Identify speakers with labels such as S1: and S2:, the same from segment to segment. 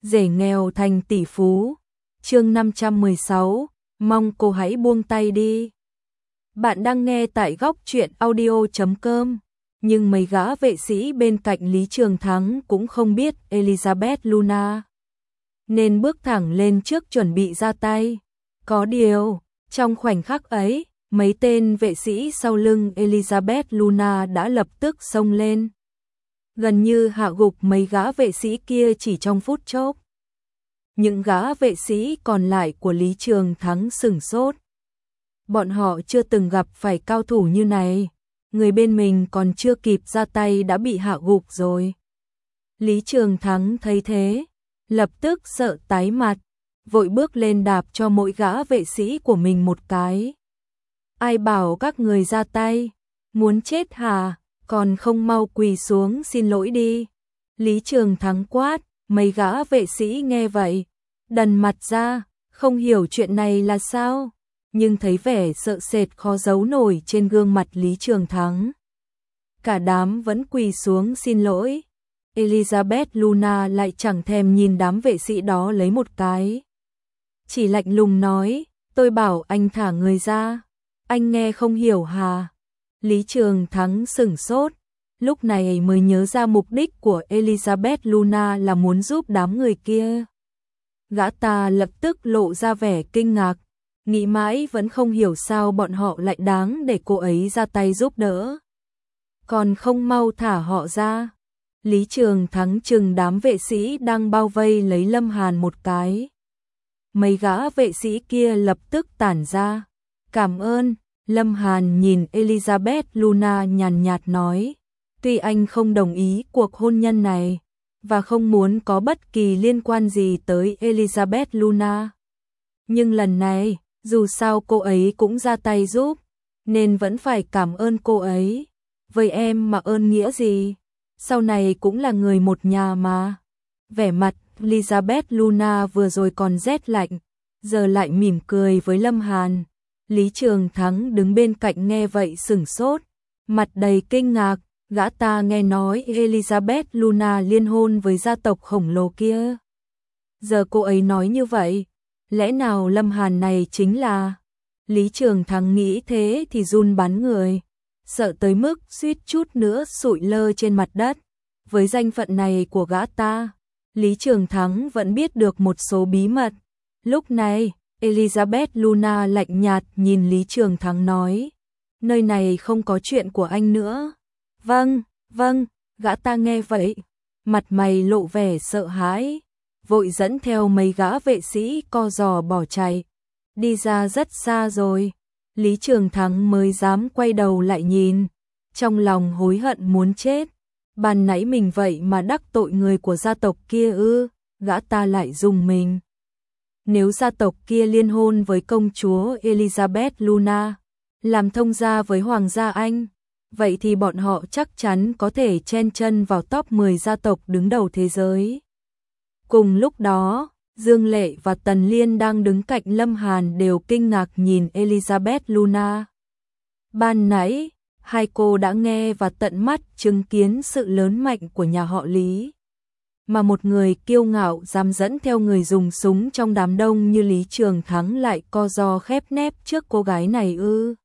S1: rể nghèo thành tỷ phú. Chương 516, mong cô hãy buông tay đi. Bạn đang nghe tại góc truyện audio.com. Nhưng mấy gã vệ sĩ bên cạnh Lý Trường Thắng cũng không biết Elizabeth Luna, nên bước thẳng lên trước chuẩn bị ra tay. Có điều, trong khoảnh khắc ấy, mấy tên vệ sĩ sau lưng Elizabeth Luna đã lập tức xông lên, gần như hạ gục mấy gã vệ sĩ kia chỉ trong phút chốc. Những gã vệ sĩ còn lại của Lý Trường Thắng sửng sốt. Bọn họ chưa từng gặp phải cao thủ như này, người bên mình còn chưa kịp ra tay đã bị hạ gục rồi. Lý Trường Thắng thấy thế, lập tức sợ tái mặt, vội bước lên đạp cho mỗi gã vệ sĩ của mình một cái. Ai bảo các người ra tay, muốn chết hả, còn không mau quỳ xuống xin lỗi đi. Lý Trường Thắng quát, mấy gã vệ sĩ nghe vậy, đần mặt ra, không hiểu chuyện này là sao, nhưng thấy vẻ sợ sệt khó giấu nổi trên gương mặt Lý Trường Thắng. Cả đám vẫn quỳ xuống xin lỗi. Elizabeth Luna lại chẳng thèm nhìn đám vệ sĩ đó lấy một cái, chỉ lạnh lùng nói, tôi bảo anh thả người ra, anh nghe không hiểu hả? Lý Trường Thắng sửng sốt, lúc này mới nhớ ra mục đích của Elizabeth Luna là muốn giúp đám người kia. Gã ta lập tức lộ ra vẻ kinh ngạc, nghĩ mãi vẫn không hiểu sao bọn họ lại đáng để cô ấy ra tay giúp đỡ. Còn không mau thả họ ra. Lý Trường Thắng chừng đám vệ sĩ đang bao vây lấy Lâm Hàn một cái. Mấy gã vệ sĩ kia lập tức tản ra. Cảm ơn. Lâm Hàn nhìn Elizabeth Luna nhàn nhạt nói, tuy anh không đồng ý cuộc hôn nhân này, và không muốn có bất kỳ liên quan gì tới Elizabeth Luna, nhưng lần này, dù sao cô ấy cũng ra tay giúp, nên vẫn phải cảm ơn cô ấy. Với em mà ơn nghĩa gì? Sau này cũng là người một nhà mà. Vẻ mặt Elizabeth Luna vừa rồi còn rét lạnh, giờ lại mỉm cười với Lâm Hàn. Lý Trường Thắng đứng bên cạnh nghe vậy sửng sốt, mặt đầy kinh ngạc, gã ta nghe nói Elizabeth Luna liên hôn với gia tộc khổng lồ kia. Giờ cô ấy nói như vậy, lẽ nào Lâm Hàn này chính là... Lý Trường Thắng nghĩ thế thì run bắn người, sợ tới mức suýt chút nữa sụi lơ trên mặt đất. Với danh phận này của gã ta, Lý Trường Thắng vẫn biết được một số bí mật. Lúc này, Elizabeth Luna lạnh nhạt nhìn Lý Trường Thắng nói, nơi này không có chuyện của anh nữa. Vâng, vâng, gã ta nghe vậy, mặt mày lộ vẻ sợ hãi, vội dẫn theo mấy gã vệ sĩ co giò bỏ chạy, đi ra rất xa rồi. Lý Trường Thắng mới dám quay đầu lại nhìn, trong lòng hối hận muốn chết. Ban nãy mình vậy mà đắc tội người của gia tộc kia ư? Gã ta lại rùng mình. Nếu gia tộc kia liên hôn với công chúa Elizabeth Luna, làm thông gia với Hoàng gia Anh, vậy thì bọn họ chắc chắn có thể chen chân vào top 10 gia tộc đứng đầu thế giới. Cùng lúc đó, Dương Lệ và Tần Liên đang đứng cạnh Lâm Hàn đều kinh ngạc nhìn Elizabeth Luna. Ban nãy, hai cô đã nghe và tận mắt chứng kiến sự lớn mạnh của nhà họ Lý. Mà một người kiêu ngạo dám dẫn theo người dùng súng trong đám đông như Lý Trường Thắng lại co ro khép nép trước cô gái này ư?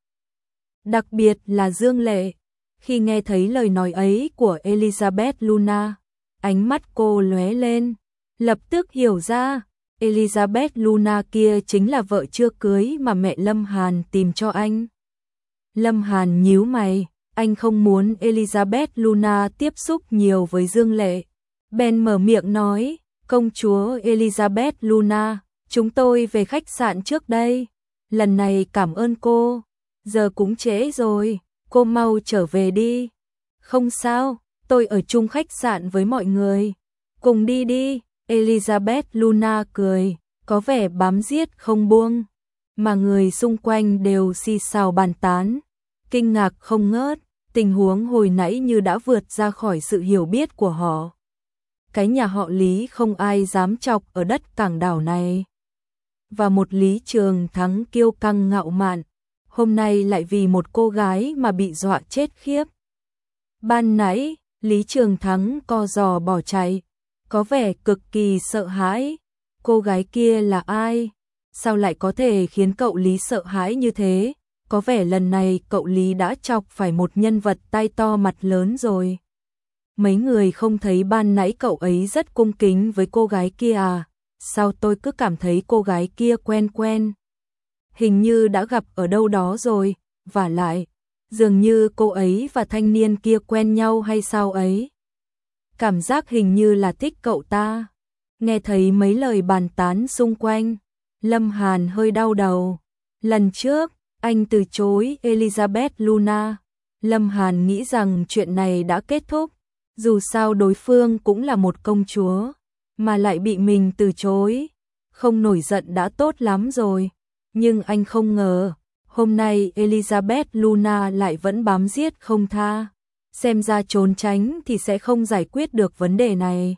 S1: Đặc biệt là Dương Lệ, khi nghe thấy lời nói ấy của Elizabeth Luna, ánh mắt cô lóe lên, lập tức hiểu ra, Elizabeth Luna kia chính là vợ chưa cưới mà mẹ Lâm Hàn tìm cho anh. Lâm Hàn nhíu mày, anh không muốn Elizabeth Luna tiếp xúc nhiều với Dương Lệ. Ben mở miệng nói, công chúa Elizabeth Luna, chúng tôi về khách sạn trước đây. Lần này cảm ơn cô, giờ cũng trễ rồi, cô mau trở về đi. Không sao, tôi ở chung khách sạn với mọi người. Cùng đi đi, Elizabeth Luna cười, có vẻ bám giết không buông. Mà người xung quanh đều xì xào bàn tán, kinh ngạc không ngớt, tình huống hồi nãy như đã vượt ra khỏi sự hiểu biết của họ. Cái nhà họ Lý không ai dám chọc ở đất cảng đảo này. Và một Lý Trường Thắng kiêu căng ngạo mạn, hôm nay lại vì một cô gái mà bị dọa chết khiếp. Ban nãy, Lý Trường Thắng co giò bỏ chạy, có vẻ cực kỳ sợ hãi. Cô gái kia là ai? Sao lại có thể khiến cậu Lý sợ hãi như thế? Có vẻ lần này cậu Lý đã chọc phải một nhân vật tai to mặt lớn rồi. Mấy người không thấy ban nãy cậu ấy rất cung kính với cô gái kia à? Sao tôi cứ cảm thấy cô gái kia quen quen? Hình như đã gặp ở đâu đó rồi, vả lại, dường như cô ấy và thanh niên kia quen nhau hay sao ấy? Cảm giác hình như là thích cậu ta. Nghe thấy mấy lời bàn tán xung quanh, Lâm Hàn hơi đau đầu. Lần trước, anh từ chối Elizabeth Luna. Lâm Hàn nghĩ rằng chuyện này đã kết thúc. Dù sao đối phương cũng là một công chúa, mà lại bị mình từ chối. Không nổi giận đã tốt lắm rồi. Nhưng anh không ngờ, hôm nay Elizabeth Luna lại vẫn bám giết không tha. Xem ra trốn tránh thì sẽ không giải quyết được vấn đề này.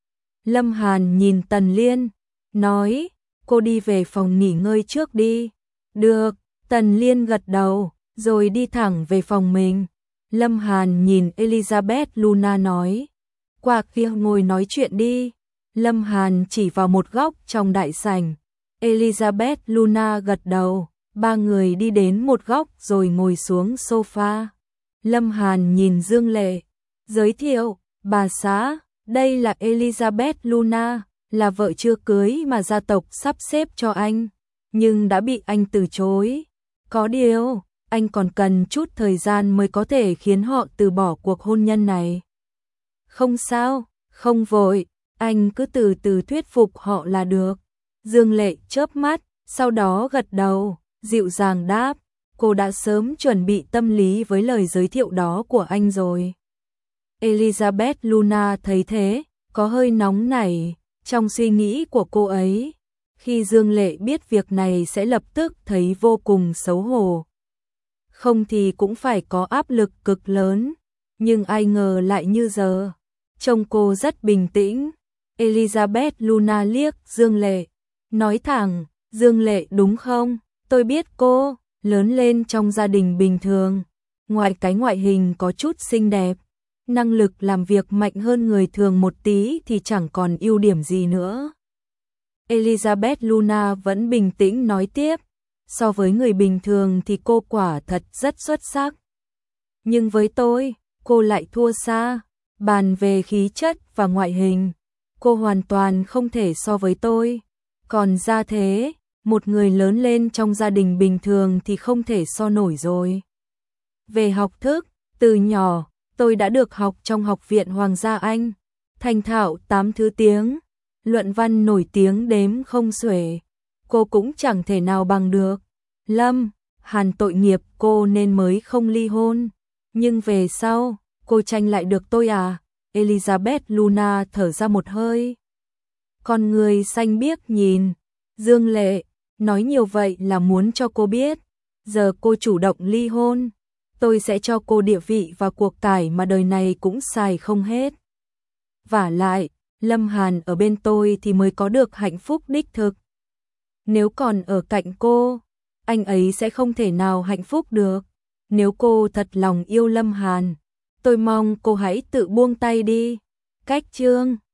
S1: Lâm Hàn nhìn Tần Liên, nói, cô đi về phòng nghỉ ngơi trước đi. Được, Tần Liên gật đầu, rồi đi thẳng về phòng mình. Lâm Hàn nhìn Elizabeth Luna nói, qua kia ngồi nói chuyện đi. Lâm Hàn chỉ vào một góc trong đại sảnh. Elizabeth Luna gật đầu, ba người đi đến một góc rồi ngồi xuống sofa. Lâm Hàn nhìn Dương Lệ, giới thiệu, bà xã, đây là Elizabeth Luna, là vợ chưa cưới mà gia tộc sắp xếp cho anh, nhưng đã bị anh từ chối. Có điều, anh còn cần chút thời gian mới có thể khiến họ từ bỏ cuộc hôn nhân này. Không sao, không vội, anh cứ từ từ thuyết phục họ là được. Dương Lệ chớp mắt, sau đó gật đầu, dịu dàng đáp, cô đã sớm chuẩn bị tâm lý với lời giới thiệu đó của anh rồi. Elizabeth Luna thấy thế, có hơi nóng nảy trong suy nghĩ của cô ấy. Khi Dương Lệ biết việc này sẽ lập tức thấy vô cùng xấu hổ. Không thì cũng phải có áp lực cực lớn, nhưng ai ngờ lại như giờ. Trông cô rất bình tĩnh. Elizabeth Luna liếc Dương Lệ, nói thẳng, Dương Lệ đúng không? Tôi biết cô, lớn lên trong gia đình bình thường. Ngoài cái ngoại hình có chút xinh đẹp, năng lực làm việc mạnh hơn người thường một tí thì chẳng còn ưu điểm gì nữa. Elizabeth Luna vẫn bình tĩnh nói tiếp, so với người bình thường thì cô quả thật rất xuất sắc. Nhưng với tôi, cô lại thua xa. Bàn về khí chất và ngoại hình, cô hoàn toàn không thể so với tôi. Còn ra thế, một người lớn lên trong gia đình bình thường thì không thể so nổi rồi. Về học thức, từ nhỏ, tôi đã được học trong Học viện Hoàng gia Anh, thành thạo 8 thứ tiếng, luận văn nổi tiếng đếm không xuể. Cô cũng chẳng thể nào bằng được. Lâm Hàn tội nghiệp cô nên mới không ly hôn. Nhưng về sau, cô tranh lại được tôi à? Elizabeth Luna thở ra một hơi. Con người xanh biếc nhìn Dương Lệ, nói nhiều vậy là muốn cho cô biết, giờ cô chủ động ly hôn, tôi sẽ cho cô địa vị và cuộc cải mà đời này cũng xài không hết. Vả lại, Lâm Hàn ở bên tôi thì mới có được hạnh phúc đích thực. Nếu còn ở cạnh cô, anh ấy sẽ không thể nào hạnh phúc được. Nếu cô thật lòng yêu Lâm Hàn, tôi mong cô hãy tự buông tay đi. Cách chương